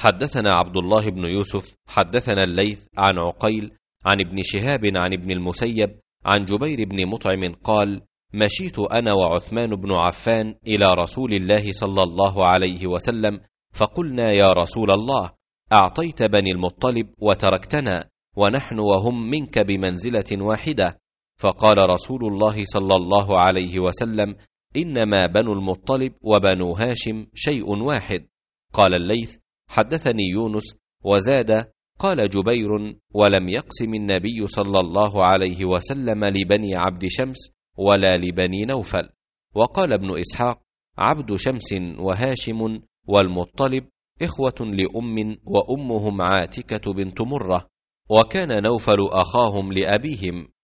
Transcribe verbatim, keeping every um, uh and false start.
حدثنا عبد الله بن يوسف حدثنا الليث عن عقيل عن ابن شهاب عن ابن المسيب عن جبير بن مطعم قال: مشيت أنا وعثمان بن عفان إلى رسول الله صلى الله عليه وسلم فقلنا: يا رسول الله، أعطيت بني المطلب وتركتنا ونحن وهم منك بمنزلة واحدة. فقال رسول الله صلى الله عليه وسلم: إنما بنو المطلب وبنو هاشم شيء واحد. قال الليث: حدثني يونس وزاد: قال جبير: ولم يقسم النبي صلى الله عليه وسلم لبني عبد شمس ولا لبني نوفل. وقال ابن إسحاق: عبد شمس وهاشم والمطلب إخوة لأم وأمهم عاتكة بنت مرة، وكان نوفل أخاهم لأبيهم،